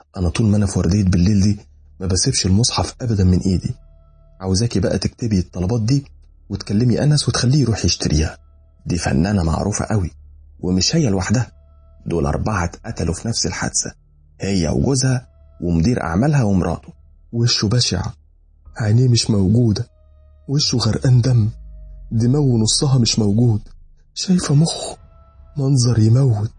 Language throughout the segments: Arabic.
أنا طول ما أنا في وردية بالليل دي ما بسيبش المصحف أبدا من إيدي. عاوزاكي بقى تكتبي الطلبات دي وتكلمي أنس وتخليه يروح يشتريها. دي فنانة معروفة قوي، ومش هي لوحدها، دول 4 اتقتلوا في نفس الحادثة، هي وجوزها ومدير أعمالها ومراته. وشه بشع، عينيه مش موجودة، وشه غرقان دم، دماغه نصها مش موجود، شايفة مخه، منظر يموت.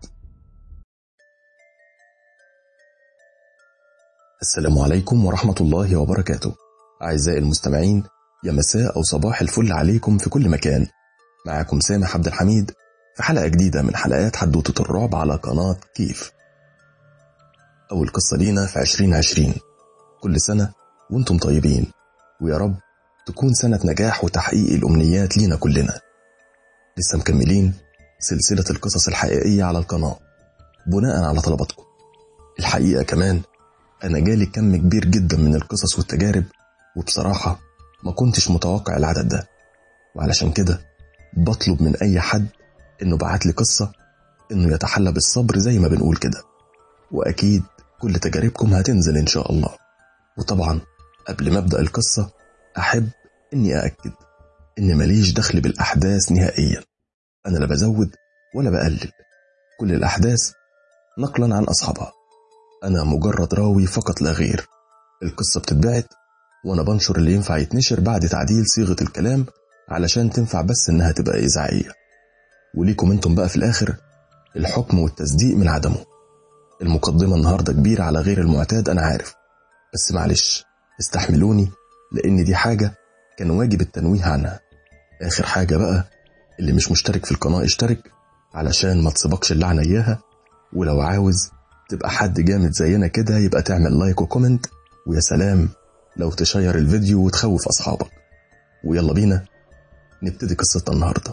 السلام عليكم ورحمة الله وبركاته. أعزائي المستمعين، يا مساء أو صباح الفل عليكم في كل مكان. معكم سامح عبد الحميد في حلقة جديدة من حلقات حدوتة الرعب على قناة كيف. أول قصة لينا في 2020. كل سنة وانتم طيبين، ويا رب تكون سنة نجاح وتحقيق الأمنيات لينا كلنا. لسه مكملين سلسلة القصص الحقيقية على القناة بناء على طلباتكم. الحقيقة كمان أنا جالي كم كبير جدا من القصص والتجارب، وبصراحة ما كنتش متوقع العدد ده، وعلشان كده بطلب من أي حد إنه بعت لي قصة إنه يتحلى بالصبر زي ما بنقول كده، وأكيد كل تجاربكم هتنزل إن شاء الله. وطبعا قبل ما أبدأ القصة أحب إني أأكد إن ماليش دخل بالأحداث نهائيا، أنا لا بزود ولا بقلل، كل الأحداث نقلا عن أصحابها، أنا مجرد راوي فقط لا غير. القصة بتتبعت وأنا بنشر اللي ينفع يتنشر بعد تعديل صيغة الكلام علشان تنفع بس إنها تبقى إذاعية، وليكم انتم بقى في الآخر الحكم والتصديق من عدمه. المقدمة النهاردة كبيرة على غير المعتاد أنا عارف، بس معلش استحملوني لأن دي حاجة كان واجب التنويه عنها. آخر حاجة بقى، اللي مش مشترك في القناة اشترك علشان ما تصيبكش اللعنة إياها، ولو عاوز تبقى حد جامد زينا كده يبقى تعمل لايك وكومنت، ويا سلام لو تشير الفيديو وتخوف أصحابك. ويلا بينا نبتدي قصتنا النهاردة.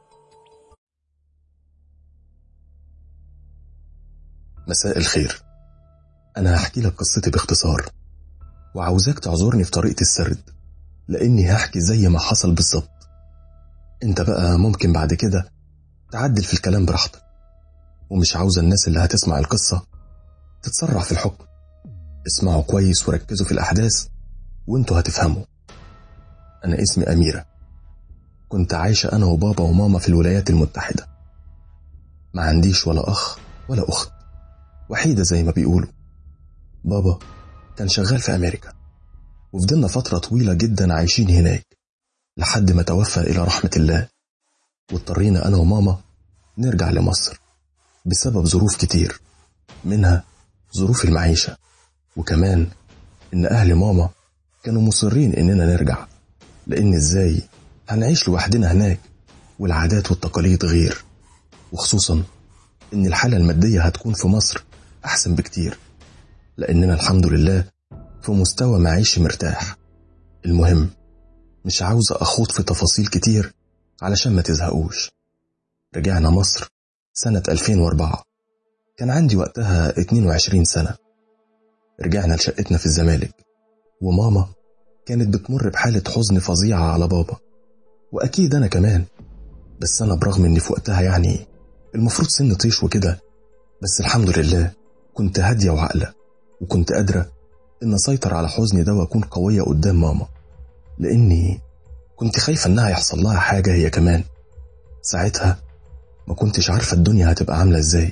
مساء الخير، أنا هحكي لك قصتي باختصار، وعاوزاك تعذرني في طريقة السرد لأني هحكي زي ما حصل بالظبط. انت بقى ممكن بعد كده تعدل في الكلام براحتك، ومش عاوز الناس اللي هتسمع القصة تتسرع في الحكم. اسمعوا كويس وركزوا في الأحداث وانتوا هتفهموا. أنا اسمي أميرة، كنت عايشة أنا وبابا وماما في الولايات المتحدة، ما عنديش ولا أخ ولا أخت، وحيدة زي ما بيقولوا. بابا كان شغال في أمريكا، وفضلنا فترة طويلة جدا عايشين هناك لحد ما توفى إلى رحمة الله، واضطرينا أنا وماما نرجع لمصر بسبب ظروف كتير، منها ظروف المعيشة، وكمان إن أهل ماما كانوا مصرين إننا نرجع، لأن إزاي هنعيش لوحدنا هناك والعادات والتقاليد غير، وخصوصا إن الحالة المادية هتكون في مصر أحسن بكتير، لأننا الحمد لله في مستوى معيشي مرتاح. المهم مش عاوز أخوض في تفاصيل كتير علشان ما تزهقوش. رجعنا مصر سنة 2004، كان عندي وقتها 22 سنة. رجعنا لشقتنا في الزمالك، وماما كانت بتمر بحالة حزن فظيعة على بابا، وأكيد أنا كمان، بس أنا برغم أني في وقتها يعني المفروض سن طيش وكده، بس الحمد لله كنت هادية وعقلة، وكنت قادرة إن أسيطر على حزني ده وأكون قوية قدام ماما، لأني كنت خايفة إنها يحصل لها حاجة هي كمان. ساعتها ما كنتش عارفة الدنيا هتبقى عاملة إزاي.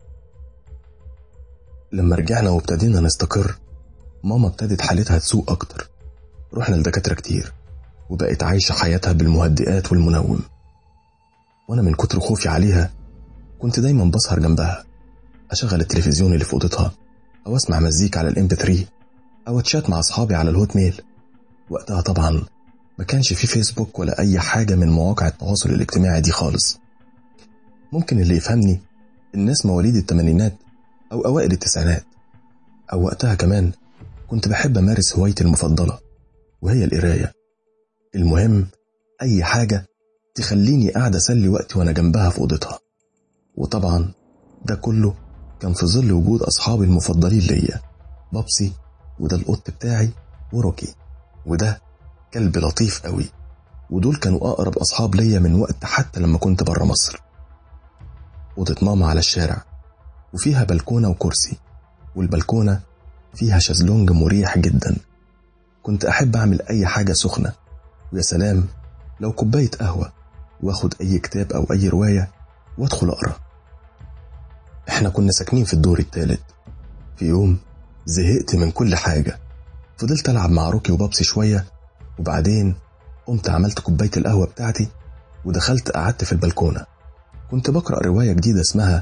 لما رجعنا وابتدينا نستقر، ماما ابتدت حالتها تسوء أكتر، رحنا لدكاترة كتير، وبقت عايشة حياتها بالمهدئات والمنوم، وأنا من كتر خوفي عليها كنت دايما بسهر جنبها، أشغل التلفزيون اللي في أوضتها، أو أسمع مزيك على الMP3، أو أتشات مع أصحابي على الهوت ميل. وقتها طبعا ما كانش في فيسبوك ولا أي حاجة من مواقع التواصل الاجتماعي دي خالص. ممكن اللي يفهمني الناس مواليد الثمانينات أو أوائل التسعينات، أو وقتها كمان كنت بحب أمارس هوايتي المفضلة وهي القراية. المهم أي حاجة تخليني قاعدة أسلي وقتي وأنا جنبها في أوضتها. وطبعا ده كله كان في ظل وجود أصحابي المفضلين ليا، بابسي، وده القط بتاعي، وروكي، وده كلب لطيف قوي، ودول كانوا أقرب أصحاب ليا من وقت حتى لما كنت برا مصر. أوضة ماما على الشارع، وفيها بلكونة وكرسي، والبلكونة فيها شازلونج مريح جدا. كنت أحب أعمل أي حاجة سخنة، ويا سلام لو كوباية قهوة، واخد أي كتاب أو أي رواية وادخل أقرأ. احنا كنا ساكنين في الدور الثالث. في يوم زهقت من كل حاجة، فضلت ألعب مع روكي وبابسي شوية، وبعدين قمت عملت كوباية القهوة بتاعتي ودخلت قعدت في البلكونة. كنت بقرأ رواية جديدة اسمها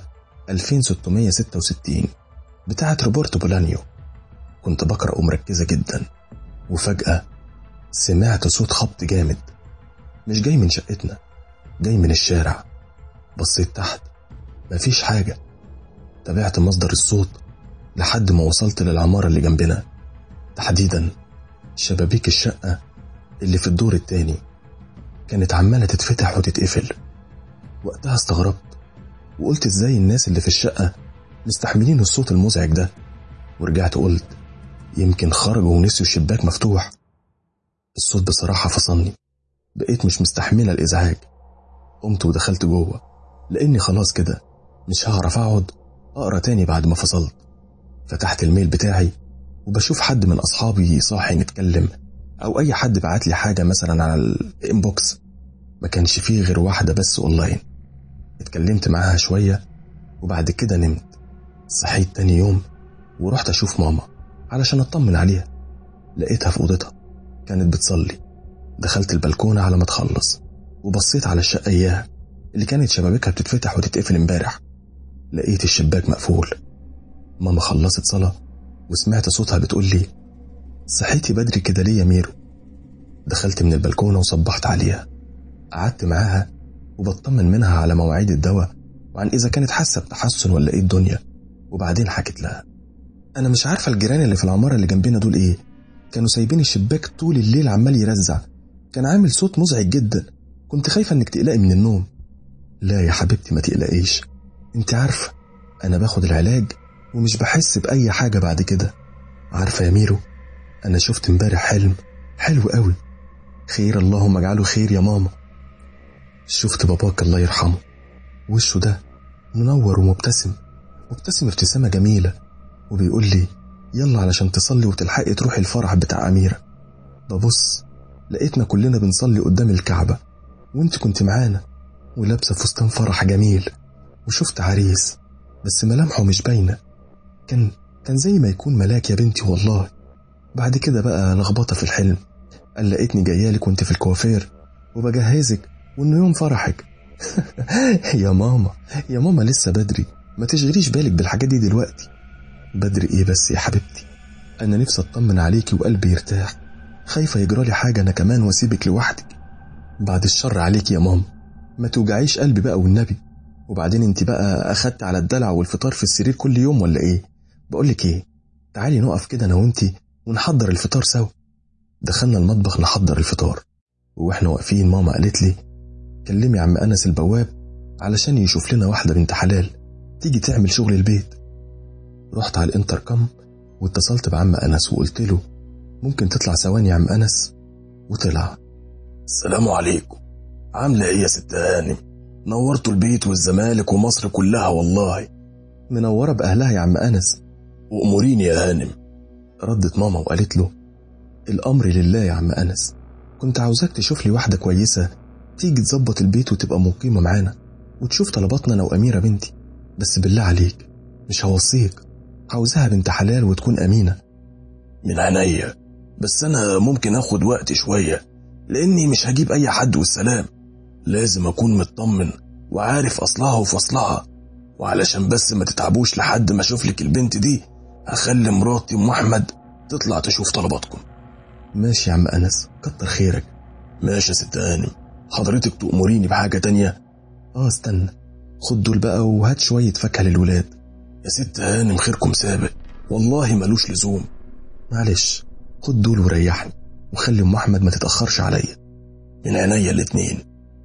2666 بتاعت روبرتو بولانيو. كنت بقرأ ومركزة جدا، وفجأة سمعت صوت خبط جامد، مش جاي من شقتنا، جاي من الشارع. بصيت تحت، مفيش حاجة. تابعت مصدر الصوت لحد ما وصلت للعمارة اللي جنبنا، تحديدا شبابيك الشقة اللي في الدور التاني كانت عمالة تتفتح وتتقفل. وقتها استغربت وقلت ازاي الناس اللي في الشقة مستحملين الصوت المزعج ده، ورجعت قلت يمكن خرجوا ونسيوا الشباك مفتوح. الصوت بصراحة فصلني، بقيت مش مستحملة الإزعاج. قمت ودخلت جوه، لأني خلاص كده مش هعرف أقعد أقرأ تاني بعد ما فصلت. فتحت الميل بتاعي وبشوف حد من أصحابي صاحي نتكلم، أو أي حد بعت لي حاجة مثلا على الإنبوكس. ما كانش فيه غير واحدة بس أونلاين. اتكلمت معاها شوية وبعد كده نمت. صحيت تاني يوم ورحت أشوف ماما علشان أطمن عليها. لقيتها في أوضتها كانت بتصلي. دخلت البلكونة على ما تخلص وبصيت على الشقة إياها اللي كانت شبابيكها بتتفتح وتتقفل امبارح. لقيت الشباك مقفول. ماما خلصت صلاة وسمعت صوتها بتقول لي صحيتي بدري كده ليه يا ميرو؟ دخلت من البلكونة وصبحت عليها. قعدت معاها وبطمن منها على مواعيد الدواء وعن إذا كانت حاسة بتحسن ولا إيه الدنيا. وبعدين حكيت لها أنا مش عارفة الجيران اللي في العمارة اللي جنبنا دول إيه، كانوا سايبين الشباك طول الليل عمال يرزع، كان عامل صوت مزعج جدا، كنت خايفة إنك تقلقي من النوم. لا يا حبيبتي ما تقلقيش، انت عارفة أنا باخد العلاج ومش بحس بأي حاجة بعد كده. عارفة يا ميرو، أنا شفت امبارح حلم حلو قوي. خير اللهم اجعله خير يا ماما. شفت باباك الله يرحمه، وشه ده منور ومبتسم ابتسامة جميلة، وبيقول لي يلا علشان تصلي وتلحقي تروحي الفرح بتاع أميرة. ببص لقيتنا كلنا بنصلي قدام الكعبة، وانت كنت معانا ولابسة فستان فرح جميل. وشفت عريس بس ملامحه مش باينة، كان زي ما يكون ملاك يا بنتي والله. بعد كده بقى لخبطة في الحلم، قال لقيتني جايالك وانت في الكوافير وبجهزك وانه يوم فرحك. يا ماما لسه بدري، ما تشغليش بالك بالحاجات دي دلوقتي. بدري ايه بس يا حبيبتي، انا نفسي اطمن عليكي وقلبي يرتاح، خايفة يجرالي حاجة انا كمان واسيبك لوحدك. بعد الشر عليكي يا ماما، ما توجعيش قلبي بقى والنبي. وبعدين انت بقى اخدت على الدلع والفطار في السرير كل يوم ولا ايه؟ بقولك ايه، تعالي نقف كده انا وانتي ونحضر الفطار سوا. دخلنا المطبخ نحضر الفطار، واحنا واقفين ماما قالت لي كلمي عم أنس البواب علشان يشوف لنا واحدة بنت حلال تيجي تعمل شغل البيت. رحت على الانتركم واتصلت بعم أنس وقلت له ممكن تطلع ثواني يا عم أنس؟ وطلع. السلام عليكم، عاملة ايه يا ست هانم؟ نورتوا البيت والزمالك ومصر كلها والله. منورة بأهلها يا عم أنس. وأموريني يا هانم. ردت ماما وقالت له الأمر لله يا عم أنس، كنت عاوزاك تشوف لي واحدة كويسة تيجي تظبط البيت وتبقى مقيمة معانا وتشوف طلباتنا أنا وأميرة بنتي، بس بالله عليك مش هوصيك، عاوزاها بنت حلال وتكون أمينة. من عينيا، بس أنا ممكن أخد وقت شوية لأني مش هجيب أي حد والسلام، لازم أكون مطمن وعارف أصلها وفصلها، وعلشان بس ما تتعبوش لحد ما أشوف لك البنت دي هخلي مراتي أم أحمد تطلع تشوف طلباتكم. ماشي يا عم أنس، كتر خيرك. ماشي يا ست هانم، حضرتك تأمريني بحاجة تانية؟ استنى، خد دول بقى وهات شوية فاكهة للولاد. يا ست هانم خيركم سابق والله ملوش لزوم. معلش خد دول وريحني وخلي أم أحمد ما تتأخرش عليا. من عينيا الاتنين.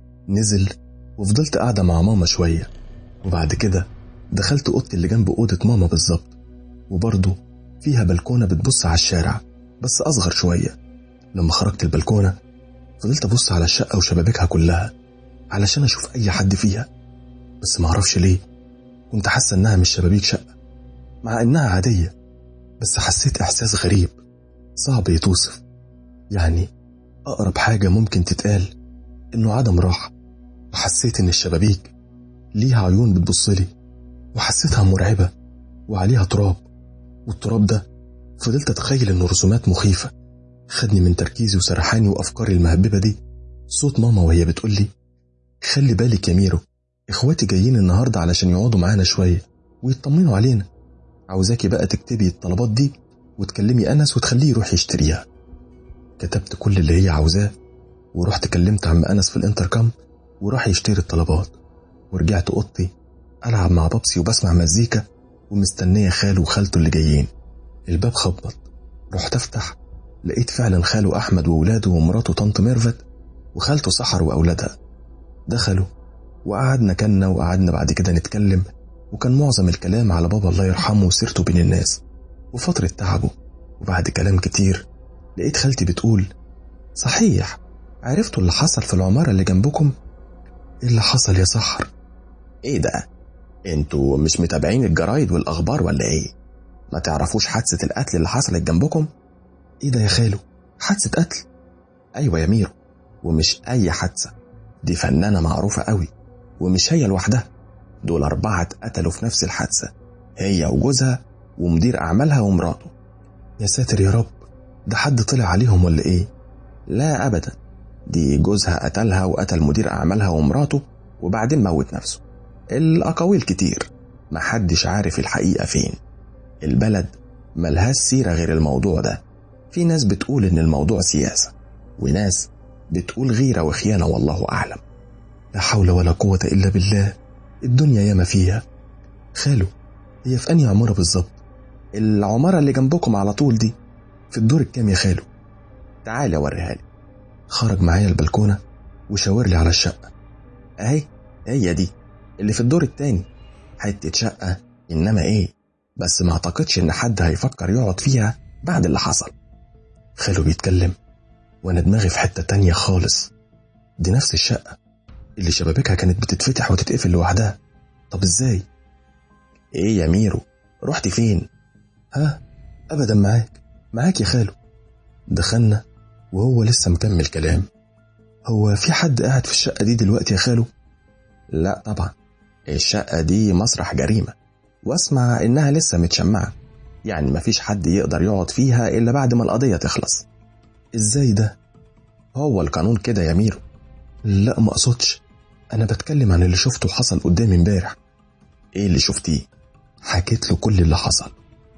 نزل وفضلت قاعدة مع ماما شوية، وبعد كده دخلت أوضتي اللي جنب أوضة ماما بالظبط، وبرضه فيها بلكونة بتبص على الشارع بس أصغر شوية. لما خرجت البلكونة فضلت أبص على الشقة وشبابيكها كلها علشان أشوف أي حد فيها، بس معرفش ليه كنت حاسة إنها مش شبابيك شقة مع إنها عادية. بس حسيت إحساس غريب صعب يتوصف. يعني أقرب حاجة ممكن تتقال إنه عدم راحة. وحسيت إن الشبابيك ليها عيون بتبصلي، وحسيتها مرعبة وعليها تراب، والتراب ده فضلت أتخيل إنه رسومات مخيفة. خدني من تركيزي وسرحاني وأفكاري المهببة دي صوت ماما وهي بتقولي خلي بالك يا ميرو، إخواتي جايين النهاردة علشان يقعدوا معانا شوية ويطمنوا علينا. عاوزاكي بقى تكتبي الطلبات دي وتكلمي أنس وتخليه يروح يشتريها. كتبت كل اللي هي عاوزاه ورحت كلمت عم أنس في الانتركام وراح يشتري الطلبات، ورجعت أوضتي ألعب مع بابسي وبسمع مزيكا ومستنية خاله وخالته اللي جايين. الباب خبط، رحت أفتح لقيت فعلا خاله أحمد وولاده ومراته طنط ميرفت وخالته سحر وأولادها. دخلوا وقعدنا كنا وقعدنا بعد كده نتكلم، وكان معظم الكلام على بابا الله يرحمه وسيرته بين الناس وفترة تعبه. وبعد كلام كتير لقيت خالتي بتقول صحيح عرفتوا اللي حصل في العمارة اللي جنبكم؟ إيه اللي حصل يا سحر؟ ايه ده؟ انتوا مش متابعين الجرايد والأخبار ولا ايه؟ ما تعرفوش حادثة القتل اللي حصلت جنبكم؟ إيه ده يا خالو؟ حادثة قتل؟ أيوة يا ميرو، ومش أي حادثة، دي فنانة معروفة قوي، ومش هي لوحدها، دول 4 اتقتلوا في نفس الحادثة، هي وجوزها ومدير أعمالها ومراته. يا ساتر يا رب، ده حد طلع عليهم ولا إيه؟ لا أبدا، دي جوزها قتلها وقتل مدير أعمالها ومراته وبعدين موت نفسه. الأقاويل كتير، محدش عارف الحقيقة فين. البلد ملهاش سيرة غير الموضوع ده. في ناس بتقول إن الموضوع سياسة، وناس بتقول غيرة وخيانة، والله أعلم. لا حول ولا قوة إلا بالله، الدنيا ياما فيها. خالو، هي في أنهي عمارة بالظبط؟ العمارة اللي جنبكم على طول دي. في الدور الكام يا خالو؟ تعالى أوريها لي. خرج معايا البلكونة وشاور لي على الشقة. أهي هي دي اللي في الدور التاني، حتة شقة إنما إيه، بس ما أعتقدش إن حد هيفكر يقعد فيها بعد اللي حصل. خالو بيتكلم وأنا دماغي في حتة تانية خالص. دي نفس الشقة اللي شبابيكها كانت بتتفتح وتتقفل لوحدها. طب إزاي؟ إيه يا ميرو، رحت فين؟ ها؟ أبدا، معاك يا خالو. دخلنا وهو لسه مكمل كلام. هو في حد قاعد في الشقة دي دلوقتي يا خالو؟ لا طبعا، الشقة دي مسرح جريمة، واسمع إنها لسه متشمعة، يعني مفيش حد يقدر يقعد فيها إلا بعد ما القضية تخلص. إزاي ده؟ هو القانون كده يا ميرو. لا ما أقصدش، أنا بتكلم عن اللي شفته حصل قدامي امبارح. إيه اللي شفتيه؟ حكيت له كل اللي حصل.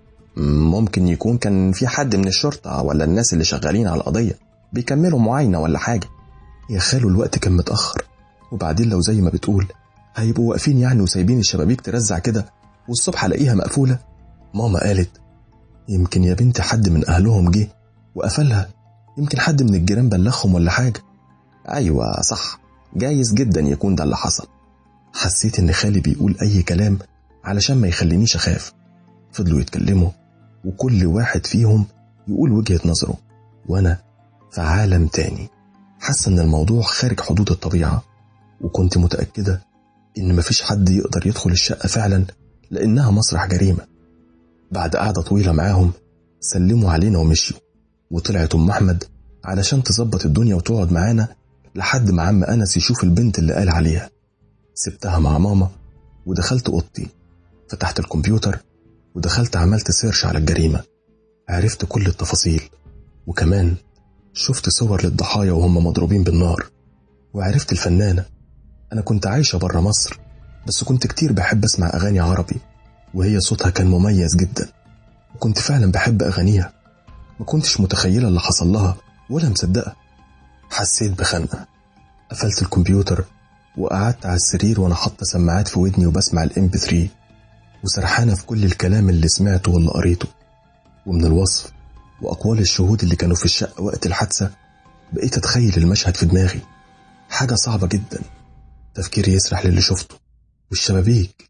ممكن يكون كان في حد من الشرطة ولا الناس اللي شغالين على القضية بيكملوا معاينة ولا حاجة. يا خالو الوقت كان متأخر، وبعدين لو زي ما بتقول هيبقوا واقفين يعني وسايبين الشبابيك ترزع كده والصبح الاقيها مقفولة. ماما قالت يمكن يا بنتي حد من أهلهم جه وقفلها، يمكن حد من الجيران بلغهم ولا حاجة. أيوة صح، جايز جدا يكون ده اللي حصل. حسيت إن خالي بيقول أي كلام علشان ما يخلينيش أخاف. فضلوا يتكلموا وكل واحد فيهم يقول وجهة نظره، وأنا في عالم تاني، حاسة إن الموضوع خارج حدود الطبيعة. وكنت متأكدة إن مفيش حد يقدر يدخل الشقة فعلا لأنها مسرح جريمة. بعد قعدة طويلة معاهم سلموا علينا ومشيوا، وطلعت أم أحمد علشان تظبط الدنيا وتقعد معانا لحد ما عم أنس يشوف البنت اللي قال عليها. سبتها مع ماما ودخلت أوضتي، فتحت الكمبيوتر ودخلت عملت سيرش على الجريمة. عرفت كل التفاصيل، وكمان شفت صور للضحايا وهم مضروبين بالنار، وعرفت الفنانة. أنا كنت عايشة برا مصر، بس كنت كتير بحب أسمع أغاني عربي، وهي صوتها كان مميز جدا، وكنت فعلا بحب أغانيها. ما كنتش متخيلة اللي حصل لها ولا مصدقة. حسيت بخنقة، قفلت الكمبيوتر وقعدت على السرير وأنا حاطة سماعات في ودني وبسمع الMP3 وسرحانة في كل الكلام اللي سمعته واللي قريته. ومن الوصف وأقوال الشهود اللي كانوا في الشقة وقت الحادثة بقيت أتخيل المشهد في دماغي. حاجة صعبة جدا، تفكيري يسرح للي شفته والشبابيك.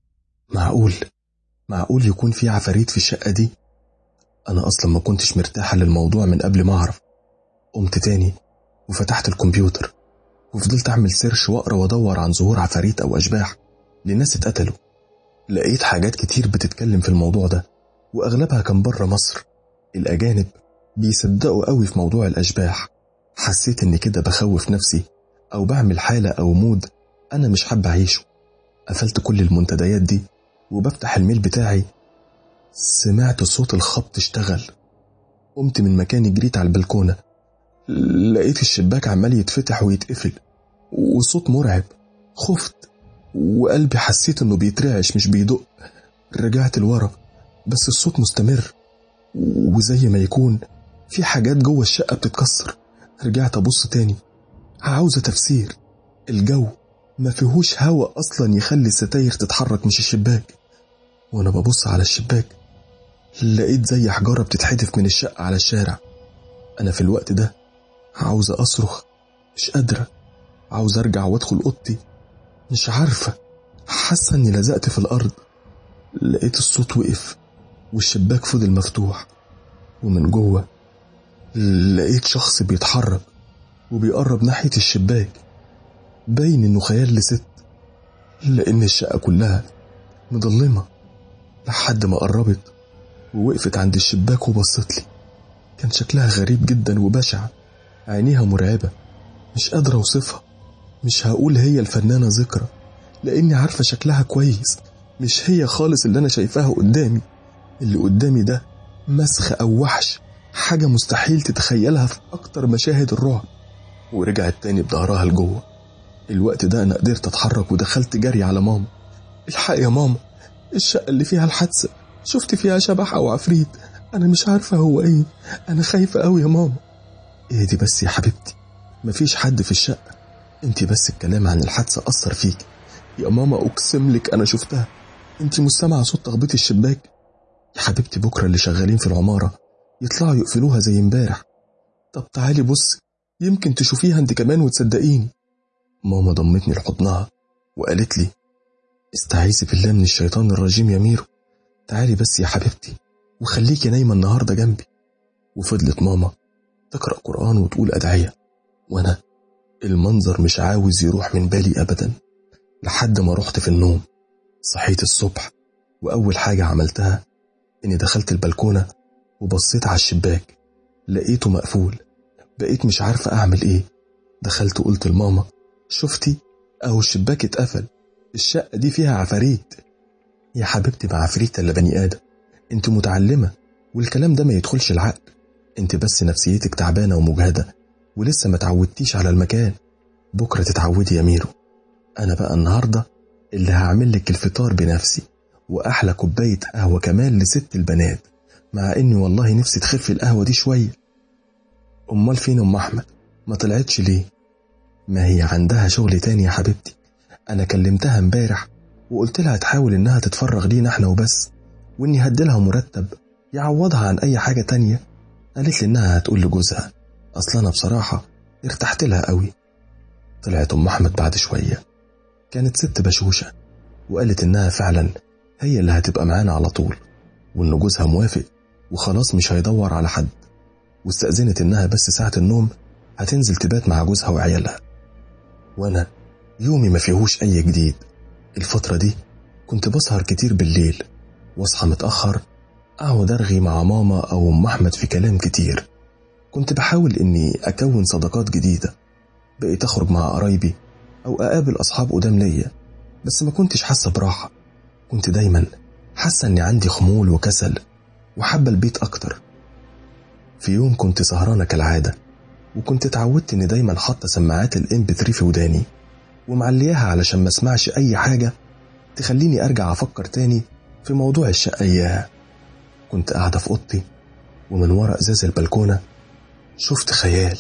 معقول يكون في عفاريت في الشقة دي؟ أنا أصلا ما كنتش مرتاحة للموضوع من قبل ما أعرف. قمت تاني وفتحت الكمبيوتر وفضلت أعمل سيرش وأقرأ وأدور عن ظهور عفاريت أو أشباح لناس اتقتلوا. لقيت حاجات كتير بتتكلم في الموضوع ده، وأغلبها كان بره مصر. الأجانب بيصدقوا قوي في موضوع الأشباح. حسيت إني كده بخوف نفسي أو بعمل حالة أو مود أنا مش حابة أعيشه. قفلت كل المنتديات دي وبفتح الميل بتاعي، سمعت صوت الخبط اشتغل. قمت من مكاني جريت على البلكونة، لقيت الشباك عمال يتفتح ويتقفل وصوت مرعب. خفت وقلبي حسيت إنه بيترعش مش بيدق. رجعت لورا بس الصوت مستمر وزي ما يكون في حاجات جوه الشقة بتتكسر. رجعت أبص تاني، عاوزة تفسير. الجو ما فيهوش هوا أصلا يخلي الستاير تتحرك مش الشباك. وأنا ببص على الشباك لقيت زي حجارة بتتحدف من الشقة على الشارع. أنا في الوقت ده عاوزة أصرخ مش قادرة، عاوزة أرجع وأدخل أوضتي مش عارفة، حاسة إني لزقت في الأرض. لقيت الصوت وقف والشباك فضل مفتوح، ومن جوه لقيت شخص بيتحرك وبيقرب ناحية الشباك. باين إنه خيال لست، لأن الشقة كلها مظلمة. لحد ما قربت ووقفت عند الشباك وبصت لي. كان شكلها غريب جدا وبشع، عينيها مرعبة، مش قادرة أوصفها. مش هقول هي الفنانة ذكرى لأني عارفة شكلها كويس، مش هي خالص اللي أنا شايفاها قدامي. اللي قدامي ده مسخ أو وحش، حاجة مستحيل تتخيلها في أكتر مشاهد الرعب. ورجعت تاني بظهرها لجوه. الوقت ده أنا قدرت أتحرك ودخلت جري على ماما. الحق يا ماما، الشقة اللي فيها الحادثة شفت فيها شبح أو عفريت، أنا مش عارفة هو إيه، أنا خايفة أوي يا ماما. إيه دي بس يا حبيبتي، مفيش حد في الشقة، انتي بس الكلام عن الحادثة أثر فيك يا ماما. أقسم لك أنا شفتها، انتي مش سامعة صوت تخبيط الشباك؟ يا حبيبتي بكرة اللي شغالين في العمارة يطلعوا يقفلوها زي امبارح. طب تعالي بصي يمكن تشوفيها انت كمان وتصدقيني. ماما ضمتني لحضنها وقالت لي استعيذي بالله من الشيطان الرجيم يا ميرو، تعالي بس يا حبيبتي وخليكي نايمة النهاردة جنبي. وفضلت ماما تقرأ قرآن وتقول أدعية، وأنا المنظر مش عاوز يروح من بالي أبدا. لحد ما رحت في النوم. صحيت الصبح وأول حاجة عملتها إني دخلت البلكونة وبصيت على الشباك، لقيته مقفول. بقيت مش عارفة أعمل إيه. دخلت وقلت لماما شفتي أهو الشباك اتقفل، الشقة دي فيها عفاريت. يا حبيبتي ما عفريت إلا بني آدم، انت متعلمة والكلام ده ما يدخلش العقل. انت بس نفسيتك تعبانة ومجهدة ولسه ما تعودتيش على المكان. بكرة تتعودي يا ميرو. أنا بقى النهاردة اللي هعمل لك الفطار بنفسي وأحلى كوباية قهوة كمان لست البنات، مع إني والله نفسي تخف القهوة دي شوية. أمال فين أم أحمد؟ ما طلعتش ليه؟ ما هي عندها شغل تاني يا حبيبتي. أنا كلمتها امبارح وقلت لها تحاول إنها تتفرغ لينا احنا وبس، وإني هديلها مرتب يعوضها عن أي حاجة تانية. قالت لي إنها هتقول لجوزها. أصلا أنا بصراحة ارتحت لها قوي. طلعت أم أحمد بعد شوية، كانت ست بشوشة، وقالت إنها فعلا هي اللي هتبقى معانا على طول، وإن جوزها موافق وخلاص مش هيدور على حد. واستأذنت إنها بس ساعة النوم هتنزل تبات مع جوزها وعيالها. وأنا يومي ما فيهوش أي جديد. الفترة دي كنت بسهر كتير بالليل واصحى متأخر، أقعد أرغي مع ماما أو أم أحمد في كلام كتير. كنت بحاول إني أكون صداقات جديدة، بقيت أخرج مع قرايبي أو أقابل أصحاب قدام ليا، بس ما كنتش حاسة براحة. كنت دايما حاسة إني عندي خمول وكسل وحابة البيت أكتر. في يوم كنت سهرانة كالعادة، وكنت اتعودت إني دايما حاطة سماعات الMP3 في وداني ومعلياها علشان ما اسمعش أي حاجة تخليني أرجع أفكر تاني في موضوع الشقة إياها. كنت قاعدة في أوضتي ومن وراء إزاز البلكونة شفت خيال،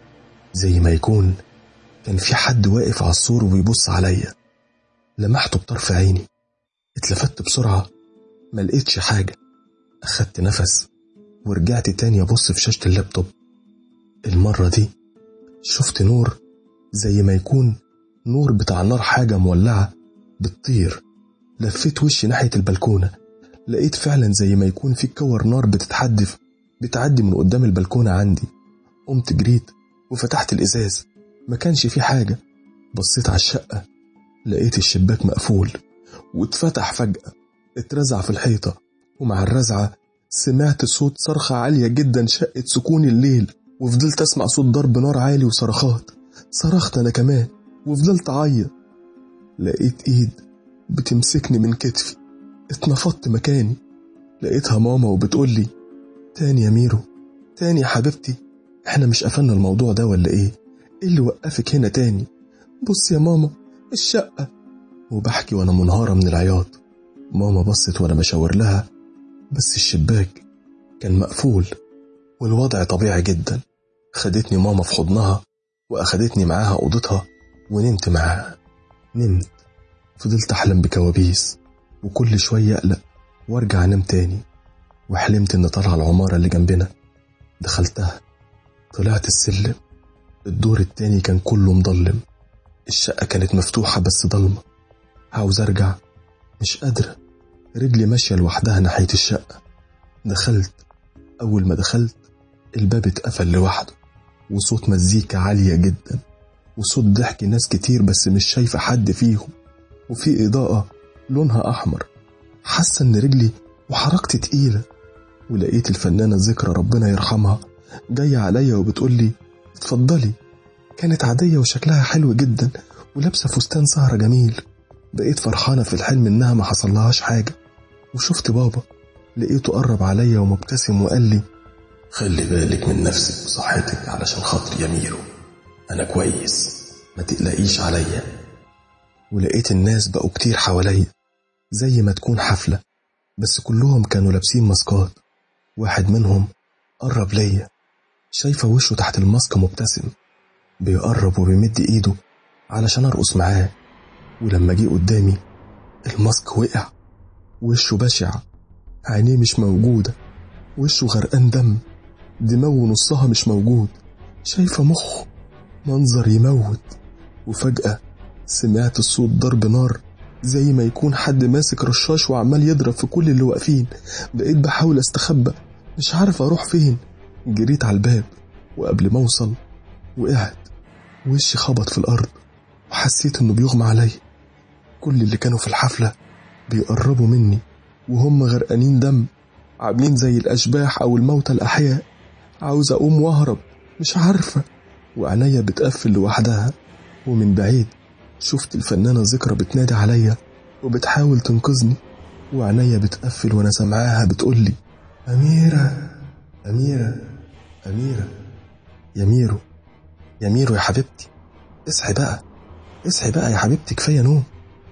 زي ما يكون كان في حد واقف على السور وبيبص عليا. لمحته بطرف عيني، اتلفت بسرعة ما لقيتش حاجة. أخدت نفس ورجعت تاني أبص في شاشة اللابتوب. المرة دي شفت نور، زي ما يكون نور بتاع نار، حاجة مولعة بتطير. لفيت وشي ناحية البلكونة، لقيت فعلا زي ما يكون في كور نار بتتحدف بتعدي من قدام البلكونة عندي. قمت جريت وفتحت الإزاز، ما كانش في حاجة. بصيت على الشقة لقيت الشباك مقفول واتفتح فجأة، اترزع في الحيطة، ومع الرزعة سمعت صوت صرخة عالية جدا شقت سكون الليل، وفضلت أسمع صوت ضرب نار عالي وصرخات. صرخت أنا كمان وفضلت أعيط. لقيت إيد بتمسكني من كتفي، اتنفضت مكاني. لقيتها ماما وبتقولي: تاني يا ميرو، تاني يا حبيبتي، احنا مش قفلنا الموضوع ده ولا ايه اللي وقفك هنا تاني؟ بص يا ماما الشقة. وبحكي وانا منهارة من العياط. ماما بصت وانا بشاور لها، بس الشباك كان مقفول والوضع طبيعي جدا. خدتني ماما في حضنها واخدتني معاها اوضتها ونمت معاها. نمت، فضلت احلم بكوابيس وكل شوية اقلق وارجع انام تاني. وحلمت ان طالعة العمارة اللي جنبنا. دخلتها، طلعت السلم. الدور التاني كان كله مضلم. الشقة كانت مفتوحة بس ضلمة. عاوز ارجع، مش قادرة. رجلي ماشية لوحدها ناحية الشقة. دخلت. اول ما دخلت الباب اتقفل لوحده، وصوت مزيكا عالية جدا، وصوت ضحك ناس كتير بس مش شايفة حد فيهم، وفي إضاءة لونها أحمر. حاسة إن رجلي وحركتي تقيلة. ولقيت الفنانة ذكرى ربنا يرحمها جاية عليا وبتقولي: اتفضلي. كانت عادية وشكلها حلو جدا ولابسة فستان سهرة جميل. بقيت فرحانة في الحلم إنها ما حصلهاش حاجة. وشفت بابا، لقيته قرب عليا ومبتسم وقال لي: خلي بالك من نفسك وصحتك علشان خاطري يا ميرو، أنا كويس، ما تقلقيش عليا. ولقيت الناس بقوا كتير حواليا زي ما تكون حفلة، بس كلهم كانوا لابسين ماسكات. واحد منهم قرب ليا، شايفة وشه تحت الماسك مبتسم، بيقرب وبيمد ايده علشان ارقص معاه. ولما جه قدامي الماسك وقع. وشه بشع، عينيه مش موجودة، وشه غرقان دم، دماغه نصها مش موجود، شايفة مخه. منظر يموت. وفجأة سمعت صوت ضرب نار زي ما يكون حد ماسك رشاش وعمال يضرب في كل اللي واقفين. بقيت بحاول استخبى، مش عارف اروح فين. جريت على الباب، وقبل ما اوصل وقعت، وشي خبط في الارض، وحسيت انه بيغمى عليا. كل اللي كانوا في الحفلة بيقربوا مني وهم غرقانين دم، عاملين زي الاشباح او الموتى الاحياء. عاوز اقوم واهرب، مش عارفة، وعينيا بتقفل لوحدها. ومن بعيد شفت الفنانة ذكرى بتنادي عليا وبتحاول تنقذني، وعينيا بتقفل وانا سمعاها بتقولي: أميرة، أميرة، أميرة، يا ميرو، يا ميرو يا حبيبتي، اصحي بقى، اصحي بقى يا حبيبتي، كفاية نوم.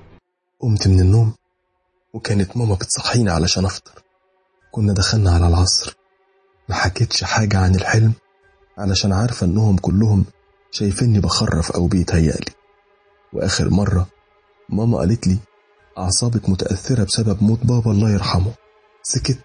قمت من النوم وكانت ماما بتصحيني علشان أفطر. كنا دخلنا على العصر. ما حكيتش حاجة عن الحلم علشان عارفة انهم كلهم شايفيني بخرف او بيتهيألي. واخر مرة ماما قالت لي: اعصابك متأثرة بسبب موت بابا الله يرحمه. سكت.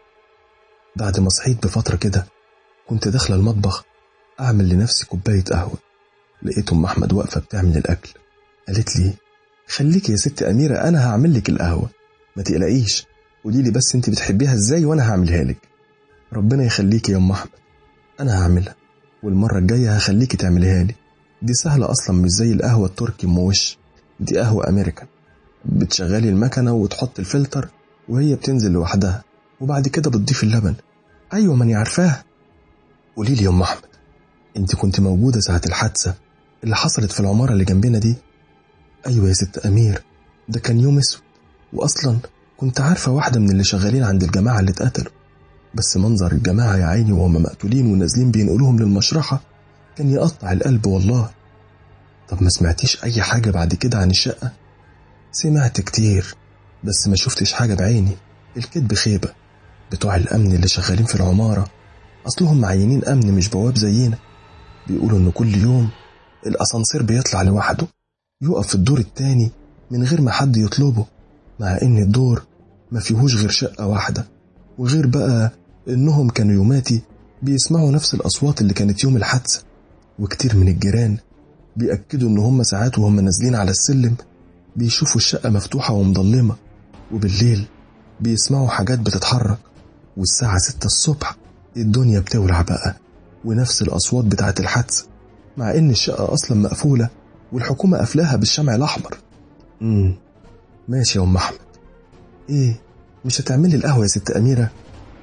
بعد ما صحيت بفترة كده كنت داخلة المطبخ اعمل لنفسي كوباية قهوة. لقيت ام احمد واقفة بتعمل الاكل. قالت لي: خليكي يا ست اميرة، انا هعمل لك القهوة، ما تقلقيش، قولي لي بس انت بتحبيها ازاي وانا هعملها لك. ربنا يخليكي يا ام احمد، انا هعملها، والمرة الجاية هخليكي تعمليها لي. دي سهلة اصلا، مش زي القهوة التركي موش، دي قهوة امريكان. بتشغلي المكنة وتحط الفلتر وهي بتنزل لوحدها، وبعد كده بتضيف اللبن. ايوه ماني عارفاها. قولي لي يا ام احمد، انت كنت موجودة ساعة الحادثة اللي حصلت في العمارة اللي جنبنا دي؟ ايوه يا ست امير، ده كان يوم اسود، واصلا كنت عارفة واحدة من اللي شغالين عند الجماعة اللي اتقتلوا، بس منظر الجماعة يا عيني وهم مقتولين ونازلين بينقلوهم للمشرحة كان يقطع القلب والله. طب ما سمعتيش اي حاجة بعد كده عن الشقة؟ سمعت كتير بس ما شفتش حاجة بعيني، الكذب خيبة. بتوع الامن اللي شغالين في العمارة اصلهم معينين امن مش بواب زينا، بيقولوا ان كل يوم الاسانسير بيطلع لوحده يقف في الدور التاني من غير ما حد يطلبه، مع ان الدور ما فيهوش غير شقة واحدة. وغير بقى انهم كانوا يوماتي بيسمعوا نفس الاصوات اللي كانت يوم الحادثة. وكتير من الجيران بيأكدوا ان هم ساعات وهم نازلين على السلم بيشوفوا الشقة مفتوحة ومضلمة، وبالليل بيسمعوا حاجات بتتحرك. والساعة 6 الصبح الدنيا بتولع بقى، ونفس الأصوات بتاعت الحادثة، مع ان الشقة اصلا مقفولة والحكومة قفلاها بالشمع الأحمر. ماشي يا أم أحمد. ايه، مش هتعملي القهوة يا ست أميرة؟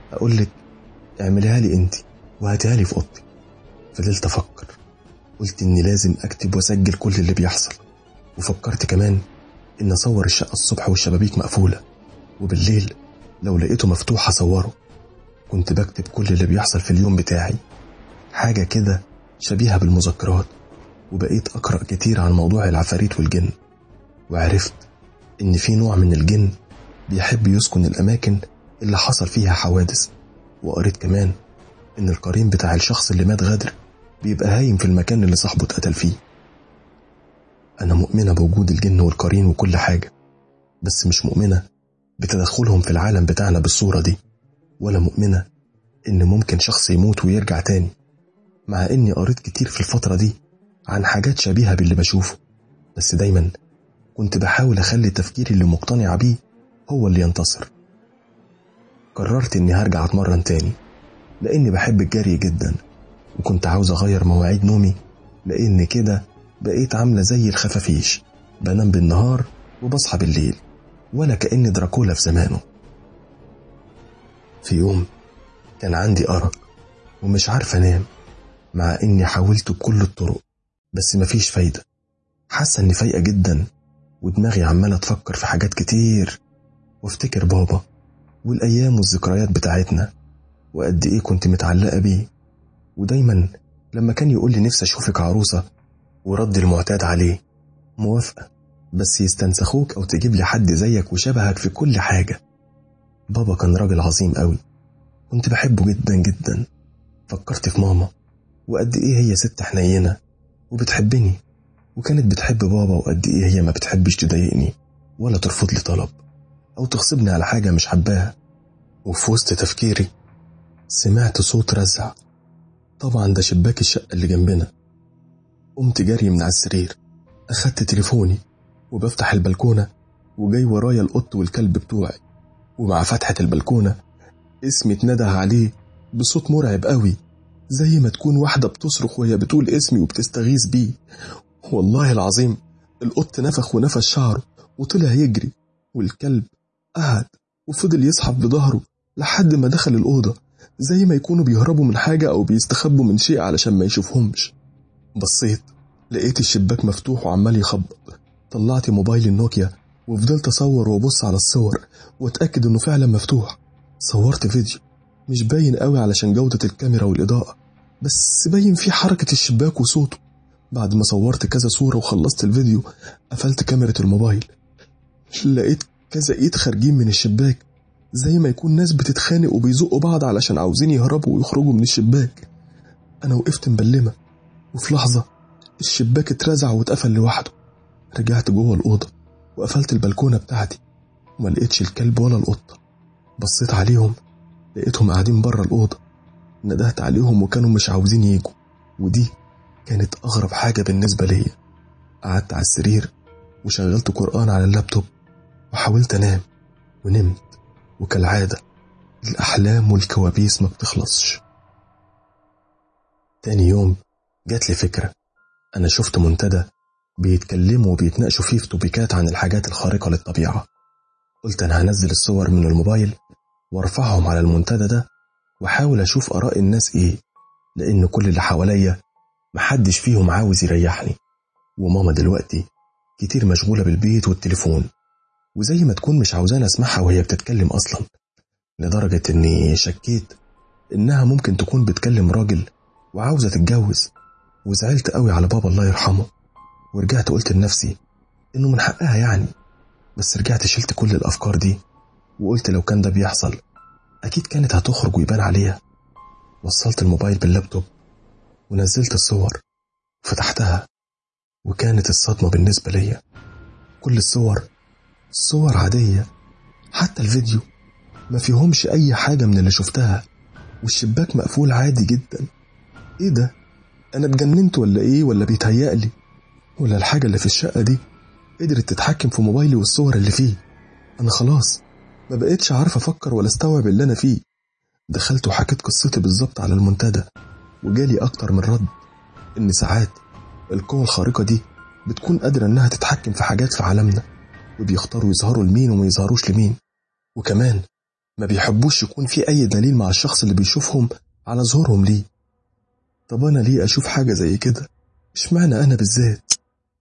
أقولك اعمليها لي انت وهاتيها لي في أوضتي. فضلت أفكر، قلت إني لازم أكتب وأسجل كل اللي بيحصل، وفكرت كمان إن أصور الشقة الصبح والشبابيك مقفولة، وبالليل لو لقيته مفتوح أصوره. كنت بكتب كل اللي بيحصل في اليوم بتاعي، حاجة كده شبيهة بالمذكرات. وبقيت أقرأ كتير عن موضوع العفاريت والجن، وعرفت إن في نوع من الجن بيحب يسكن الأماكن اللي حصل فيها حوادث. وقريت كمان إن القرين بتاع الشخص اللي مات غدر بيبقى هايم في المكان اللي صاحبه اتقتل فيه. أنا مؤمنة بوجود الجن والقرين وكل حاجة، بس مش مؤمنة بتدخلهم في العالم بتاعنا بالصورة دي، ولا مؤمنة إن ممكن شخص يموت ويرجع تاني، مع إني قريت كتير في الفترة دي عن حاجات شبيهة باللي بشوفه. بس دايما كنت بحاول أخلي تفكيري اللي مقتنعة بيه هو اللي ينتصر. قررت إني هرجع أتمرن تاني، لأني بحب الجري جدا، وكنت عاوز أغير مواعيد نومي، لأن كده بقيت عاملة زي الخفافيش، بنام بالنهار وبصحى بالليل، ولا كأني دراكولا في زمانه. في يوم كان عندي أرق ومش عارف أنام، مع إني حاولت بكل الطرق بس مفيش فايدة. حاسة إني فايقة جدا، ودماغي عمالة تفكر في حاجات كتير، وافتكر بابا والأيام والذكريات بتاعتنا، وقد إيه كنت متعلقة بيه. ودايما لما كان يقول لي نفسي أشوفك عروسة، ورد المعتاد عليه موافقة، بس يستنسخوك أو تجيب لي حد زيك وشبهك في كل حاجة. بابا كان راجل عظيم قوي، كنت بحبه جدا جدا. فكرت في ماما، وقد إيه هي ست حنينة وبتحبني، وكانت بتحب بابا، وقد إيه هي ما بتحبش تضايقني ولا ترفض لي طلب أو تغصبني على حاجة مش حباها. وفي وسط تفكيري سمعت صوت رزع، طبعا ده شباك الشقة اللي جنبنا. قمت جري من على السرير، أخدت تليفوني وبفتح البلكونة، وجاي ورايا القط والكلب بتوعي. ومع فتحة البلكونة اسمي اتندى عليه بصوت مرعب قوي، زي ما تكون واحدة بتصرخ وهي بتقول اسمي وبتستغيث بيه. والله العظيم القط نفخ ونفش شعره وطلع يجري، والكلب قعد وفضل يسحب بظهره لحد ما دخل الأوضة، زي ما يكونوا بيهربوا من حاجة أو بيستخبوا من شيء علشان ما يشوفهمش. بصيت لقيت الشباك مفتوح وعمال يخبط. طلعت موبايل النوكيا وفضلت أصور وأبص على الصور وأتأكد إنه فعلا مفتوح. صورت فيديو مش باين قوي علشان جودة الكاميرا والإضاءة، بس باين فيه حركة الشباك وصوته. بعد ما صورت كذا صورة وخلصت الفيديو، قفلت كاميرا الموبايل. لقيت كذا ايد خارجين من الشباك، زي ما يكون ناس بتتخانق وبيزقوا بعض علشان عاوزين يهربوا ويخرجوا من الشباك. انا وقفت مبلمة، وفي لحظة الشباك اترزع واتقفل لوحده. رجعت جوه الأوضة وقفلت البلكونة بتاعتي، وما لقيتش الكلب ولا القطة. بصيت عليهم لقيتهم قاعدين بره الأوضة. ندهت عليهم وكانوا مش عاوزين ييجوا، ودي كانت أغرب حاجة بالنسبة لي. قعدت على السرير وشغلت قرآن على اللابتوب وحاولت أنام، ونمت. وكالعادة الأحلام والكوابيس ما بتخلصش. تاني يوم جات لي فكرة. أنا شفت منتدى بيتكلموا وبيتناقشوا فيه في توبيكات عن الحاجات الخارقة للطبيعة. قلت أنا هنزل الصور من الموبايل وارفعهم على المنتدى ده، وحاول أشوف آراء الناس إيه، لأن كل اللي حواليا محدش فيهم عاوز يريحني. وماما دلوقتي كتير مشغولة بالبيت والتليفون، وزي ما تكون مش عاوزاني أسمعها وهي بتتكلم أصلا، لدرجة إني شكيت إنها ممكن تكون بتكلم راجل وعاوزة تتجوز. وزعلت قوي على بابا الله يرحمه، ورجعت قلت لنفسي إنه من حقها يعني. بس رجعت شلت كل الأفكار دي، وقلت لو كان ده بيحصل أكيد كانت هتخرج ويبان عليها. وصلت الموبايل باللابتوب ونزلت الصور، فتحتها، وكانت الصدمة بالنسبة لي. كل الصور صور عادية، حتى الفيديو ما فيهمش أي حاجة من اللي شفتها، والشباك مقفول عادي جدا. إيه ده؟ أنا اتجننت ولا إيه؟ ولا بيتهيألي؟ ولا الحاجة اللي في الشقة دي قدرت تتحكم في موبايلي والصور اللي فيه؟ أنا خلاص ما بقيتش عارف أفكر ولا استوعب اللي أنا فيه. دخلت وحكيت قصتي بالظبط على المنتدى، وجالي أكتر من رد، إن ساعات القوى الخارقة دي بتكون قادرة إنها تتحكم في حاجات في عالمنا، وبيختاروا يظهروا لمين وما يظهروش لمين. وكمان ما بيحبوش يكون في أي دليل مع الشخص اللي بيشوفهم على ظهورهم ليه. طب أنا ليه أشوف حاجة زي كده؟ اشمعنى أنا بالذات؟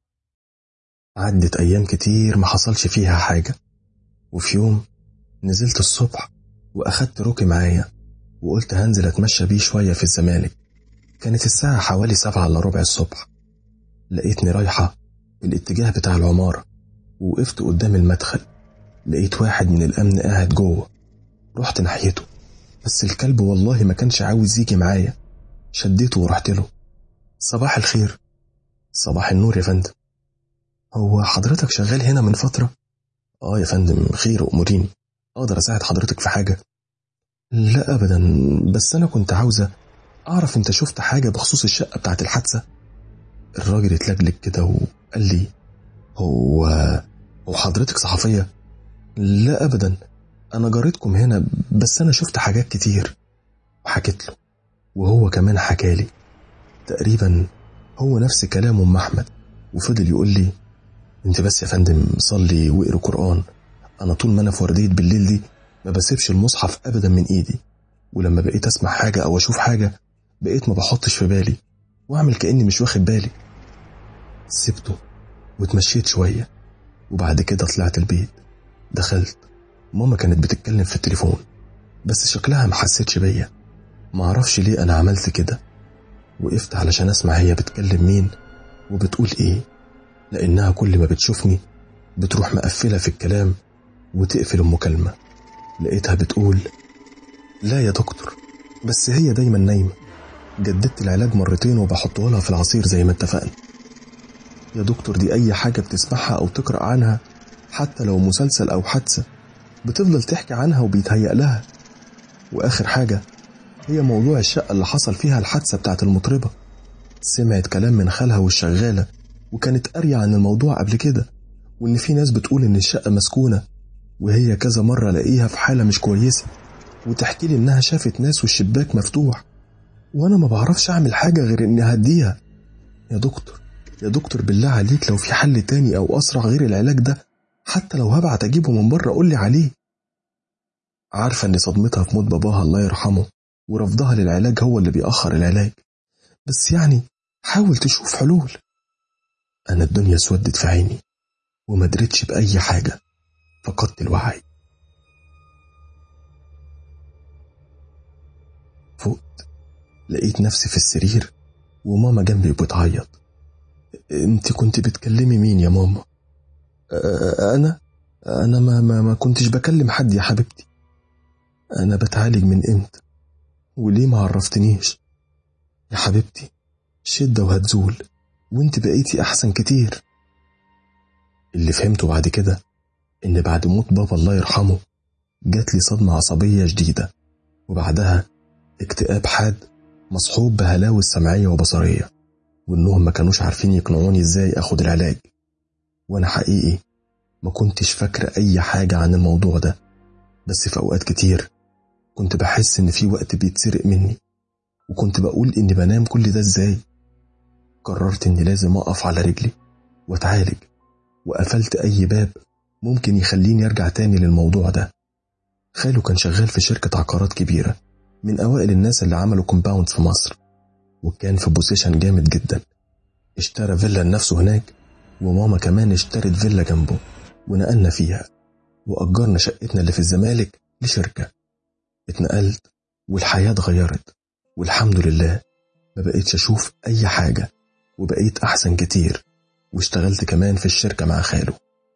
عدت أيام كتير ما حصلش فيها حاجة، وفي يوم نزلت الصبح وأخدت روكي معايا وقلت هنزل أتمشى بيه شوية في الزمالك. كانت الساعة حوالي 7:15 الصبح. لقيتني رايحة الاتجاه بتاع العمارة، ووقفت قدام المدخل. لقيت واحد من الأمن قاعد جوه. رحت ناحيته، بس الكلب والله ما كانش عاوز يجي معايا. شديته ورحت له. صباح الخير. صباح النور يا فندم. هو حضرتك شغال هنا من فترة؟ يا فندم، خير وأموريني، أقدر أساعد حضرتك في حاجة؟ لا أبدا، بس أنا كنت عاوزة أعرف أنت شفت حاجة بخصوص الشقة بتاعت الحادثة؟ الراجل اتلجلج كده وقال لي هو حضرتك صحفية؟ لا أبدا، أنا جارتكم هنا، بس أنا شفت حاجات كتير. وحكيت له، وهو كمان حكالي تقريبا هو نفس كلام أم أحمد. وفضل يقول لي انت بس يا فندم صلي واقرأ قرآن. أنا طول ما أنا في وردية بالليل دي ما بسيبش المصحف أبدا من إيدي، ولما بقيت أسمع حاجة أو أشوف حاجة بقيت ما بحطش في بالي وأعمل كأني مش واخد بالي. سبته واتمشيت شوية، وبعد كده طلعت البيت. دخلت، ماما كانت بتتكلم في التليفون، بس شكلها ما حسيتش بيا. ما اعرفش ليه أنا عملت كده. وقفت علشان أسمع هي بتكلم مين وبتقول إيه، لأنها كل ما بتشوفني بتروح مقفلة في الكلام وتقفل المكالمة. لقيتها بتقول لا يا دكتور، بس هي دايما نايمة. جددت العلاج مرتين وبحطه لها في العصير زي ما اتفقنا. يا دكتور دي أي حاجة بتسمعها أو تقرأ عنها، حتى لو مسلسل أو حادثة، بتفضل تحكي عنها وبيتهيأ لها. وآخر حاجة هي موضوع الشقة اللي حصل فيها الحادثة بتاعت المطربة. سمعت كلام من خالها والشغالة، وكانت قارية عن الموضوع قبل كده، وإن في ناس بتقول إن الشقة مسكونة، وهي كذا مرة لاقيها في حالة مش كويسة، وتحكي لي إنها شافت ناس والشباك مفتوح، وأنا ما بعرفش أعمل حاجة غير إني أهديها. يا دكتور بالله عليك، لو في حل تاني أو أسرع غير العلاج ده، حتى لو هبعت أجيبه من بره قولي عليه. عارفة إن صدمتها في موت باباها الله يرحمه ورفضها للعلاج هو اللي بيأخر العلاج، بس يعني حاول تشوف حلول. أنا الدنيا اسودت في عيني وما دريتش بأي حاجة، فقدت الوعي. فقت، لقيت نفسي في السرير وماما جنبي بتعيط. انت كنت بتكلمي مين يا ماما؟ انا ما كنتش بكلم حد يا حبيبتي. انا بتعالج من امتى وليه ما عرفتنيش؟ يا حبيبتي شدة وهتزول، وانت بقيتي احسن كتير. اللي فهمته بعد كده ان بعد موت بابا الله يرحمه جات لي صدمة عصبية جديدة، وبعدها اكتئاب حاد مصحوب بهلاوس سمعية وبصرية، وانهم ما كانوش عارفين يقنعوني ازاي اخد العلاج. وانا حقيقي ما كنتش فاكرة اي حاجة عن الموضوع ده، بس في اوقات كتير كنت بحس ان في وقت بيتسرق مني، وكنت بقول اني بنام كل ده ازاي. قررت اني لازم اقف على رجلي واتعالج، وقفلت اي باب ممكن يخليني ارجع تاني للموضوع ده. خاله كان شغال في شركة عقارات كبيرة، من اوائل الناس اللي عملوا كومباوند في مصر، وكان في بوزيشن جامد جدا. اشترى فيلا لنفسه هناك، وماما كمان اشترت فيلا جنبه ونقلنا فيها، وأجرنا شقتنا اللي في الزمالك لشركة. اتنقلت والحياة اتغيرت، والحمد لله ما بقيتش أشوف أي حاجة، وبقيت أحسن كتير، واشتغلت كمان في الشركة مع خاله.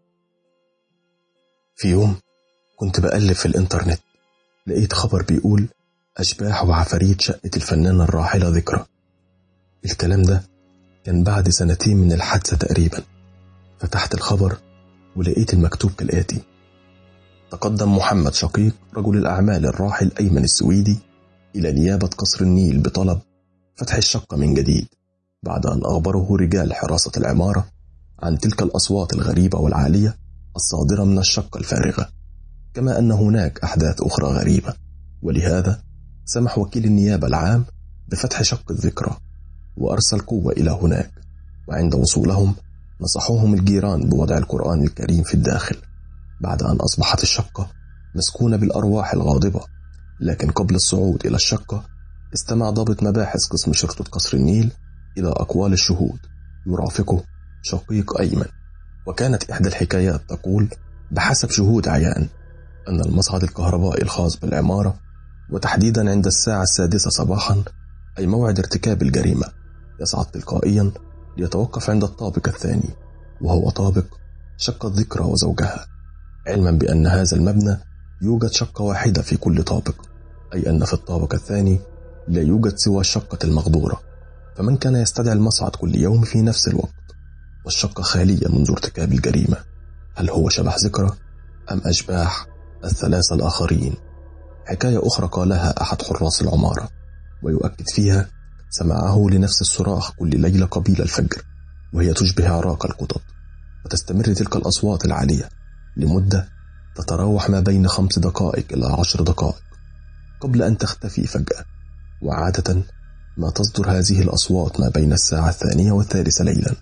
في يوم كنت بقلب في الإنترنت، لقيت خبر بيقول أشباح وعفاريت شقة الفنانة الراحلة ذكرى. الكلام ده كان بعد 2 من الحادثة تقريبا. فتحت الخبر ولقيت المكتوب كالآتي: تقدم محمد شقيق رجل الأعمال الراحل أيمن السويدي إلى نيابة قصر النيل بطلب فتح الشقة من جديد، بعد أن أخبره رجال حراسة العمارة عن تلك الأصوات الغريبة والعالية الصادرة من الشقة الفارغة، كما أن هناك أحداث أخرى غريبة، ولهذا سمح وكيل النيابة العام بفتح شقة ذكرى، وأرسل قوة إلى هناك. وعند وصولهم نصحوهم الجيران بوضع القرآن الكريم في الداخل، بعد أن أصبحت الشقة مسكونة بالأرواح الغاضبة. لكن قبل الصعود إلى الشقة استمع ضابط مباحث قسم شرطة قصر النيل إلى أقوال الشهود يرافقه شقيق أيمن. وكانت إحدى الحكايات تقول بحسب شهود عيان أن المصعد الكهربائي الخاص بالعمارة، وتحديدا عند الساعة 6 صباحا أي موعد ارتكاب الجريمة، يصعد تلقائيا ليتوقف عند الطابق الثاني، وهو طابق شقة ذكرى وزوجها، علما بأن هذا المبنى يوجد شقة واحدة في كل طابق، أي أن في الطابق الثاني لا يوجد سوى الشقة المغبورة. فمن كان يستدعي المصعد كل يوم في نفس الوقت والشقة خالية منذ ارتكاب الجريمة، هل هو شبح ذكرى أم أشباح الثلاثة الآخرين؟ حكاية أخرى قالها أحد حراس العمارة ويؤكد فيها سماعه لنفس الصراخ كل ليلة قبيل الفجر، وهي تشبه عراق القطط، وتستمر تلك الأصوات العالية لمدة تتراوح ما بين 5 دقائق إلى 10 دقائق قبل أن تختفي فجأة. وعادة ما تصدر هذه الأصوات ما بين الساعة 2 و3 ليلا،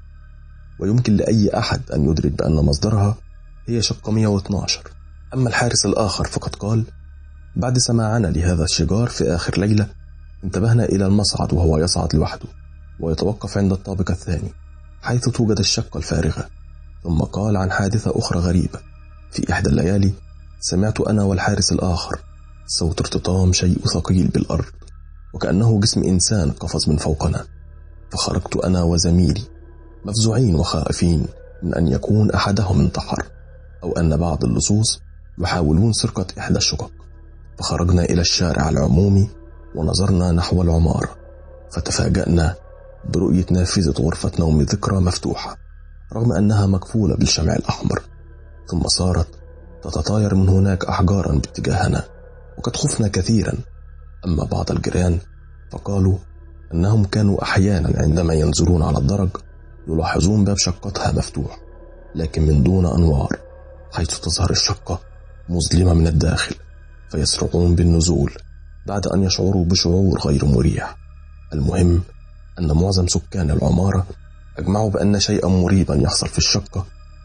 ويمكن لأي أحد أن يدرك بأن مصدرها هي شقة 112. أما الحارس الآخر فقد قال بعد سماعنا لهذا الشجار في آخر ليلة انتبهنا إلى المصعد وهو يصعد لوحده ويتوقف عند الطابق الثاني حيث توجد الشقة الفارغة. ثم قال عن حادثة أخرى غريبة: في إحدى الليالي سمعت أنا والحارس الآخر صوت ارتطام شيء ثقيل بالأرض وكأنه جسم إنسان قفز من فوقنا، فخرجت أنا وزميلي مفزوعين وخائفين من أن يكون أحدهم انتحر أو أن بعض اللصوص يحاولون سرقة إحدى الشقق. فخرجنا إلى الشارع العمومي ونظرنا نحو العمارة، فتفاجأنا برؤية نافذة غرفة نوم ذكرى مفتوحة رغم أنها مقفولة بالشمع الأحمر، ثم صارت تتطاير من هناك أحجارا باتجاهنا، وقد خفنا كثيرا. أما بعض الجيران فقالوا أنهم كانوا أحيانا عندما ينزلون على الدرج يلاحظون باب شقتها مفتوح لكن من دون أنوار، حيث تظهر الشقة مظلمة من الداخل، فيسرعون بالنزول بعد أن يشعروا بشعور غير مريح. المهم أن معظم سكان العمارة أجمعوا بأن شيئا مريبا يحصل في الشقة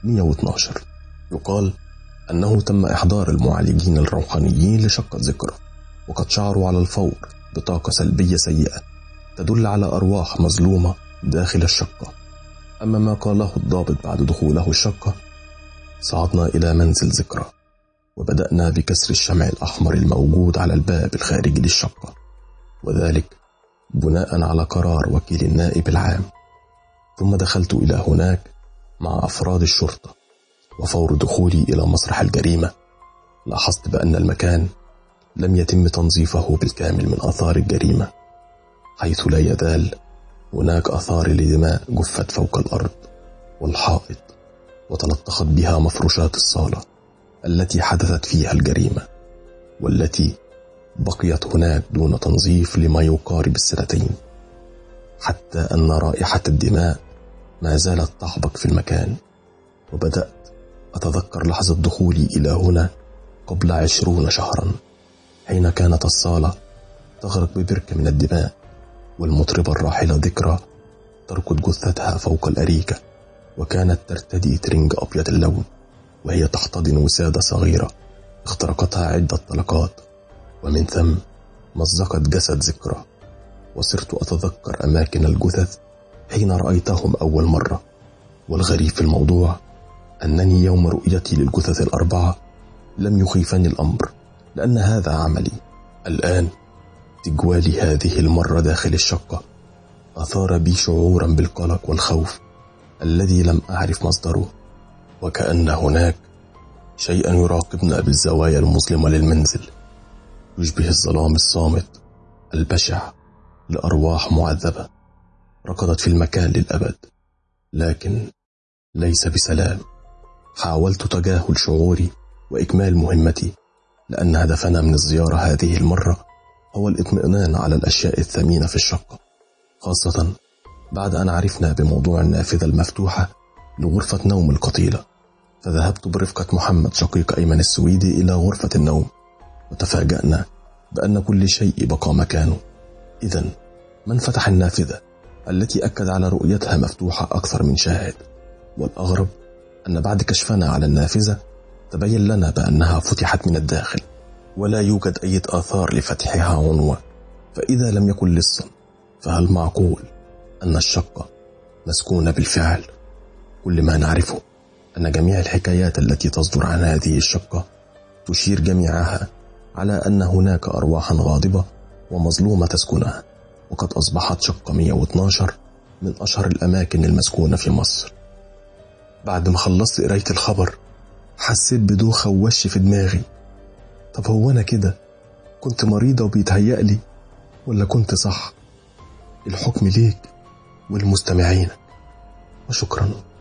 112. يقال أنه تم إحضار المعالجين الروحانيين لشقة ذكرى، وقد شعروا على الفور بطاقة سلبية سيئة تدل على أرواح مظلومة داخل الشقة. أما ما قاله الضابط بعد دخوله الشقة: صعدنا إلى منزل ذكرى وبدأنا بكسر الشمع الأحمر الموجود على الباب الخارجي للشقة، وذلك بناء على قرار وكيل النائب العام. ثم دخلت إلى هناك مع أفراد الشرطة، وفور دخولي إلى مسرح الجريمة لاحظت بأن المكان لم يتم تنظيفه بالكامل من آثار الجريمة، حيث لا يزال هناك آثار لدماء جفت فوق الأرض والحائط، وتلطخت بها مفروشات الصالة التي حدثت فيها الجريمة، والتي بقيت هناك دون تنظيف لما يقارب 2 سنين، حتى أن رائحة الدماء ما زالت تحبق في المكان. وبدأت أتذكر لحظة دخولي إلى هنا قبل 20 شهرا، حين كانت الصالة تغرق ببركة من الدماء، والمطربة الراحلة ذكرى تركض جثتها فوق الأريكة، وكانت ترتدي ترنج أبيض اللون وهي تحتضن وسادة صغيرة اخترقتها عدة طلقات، ومن ثم مزقت جسد ذكرى. وصرت أتذكر أماكن الجثث حين رأيتهم أول مرة، والغريب في الموضوع أنني يوم رؤيتي للجثث ال4 لم يخيفني الأمر، لأن هذا عملي. الآن تجوالي هذه المرة داخل الشقة أثار بي شعورا بالقلق والخوف الذي لم أعرف مصدره، وكأن هناك شيئا يراقبنا بالزوايا المظلمة للمنزل، يشبه الظلام الصامت البشع لأرواح معذبة ركضت في المكان للأبد، لكن ليس بسلام. حاولت تجاهل شعوري وإكمال مهمتي، لأن هدفنا من الزيارة هذه المرة هو الاطمئنان على الأشياء الثمينة في الشقة، خاصة بعد أن عرفنا بموضوع النافذة المفتوحة لغرفة نوم القتيلة. فذهبت برفقة محمد شقيق أيمن السويدي إلى غرفة النوم، وتفاجأنا بأن كل شيء بقى مكانه. إذن من فتح النافذة التي أكد على رؤيتها مفتوحة أكثر من شاهد؟ والأغرب أن بعد كشفنا على النافذة تبين لنا بأنها فتحت من الداخل ولا يوجد أي آثار لفتحها عنوة، فإذا لم يكن لصا فهل معقول أن الشقة مسكونة بالفعل؟ كل ما نعرفه أن جميع الحكايات التي تصدر عن هذه الشقة تشير جميعها على أن هناك أرواحا غاضبة ومظلومة تسكنها، وقد أصبحت شقة 112 من أشهر الأماكن المسكونة في مصر. بعد ما خلصت قراية الخبر حسيت بدوخة ووش في دماغي. طب هو أنا كده كنت مريضة وبيتهيألي ولا كنت صح؟ الحكم ليك والمستمعين، وشكرا.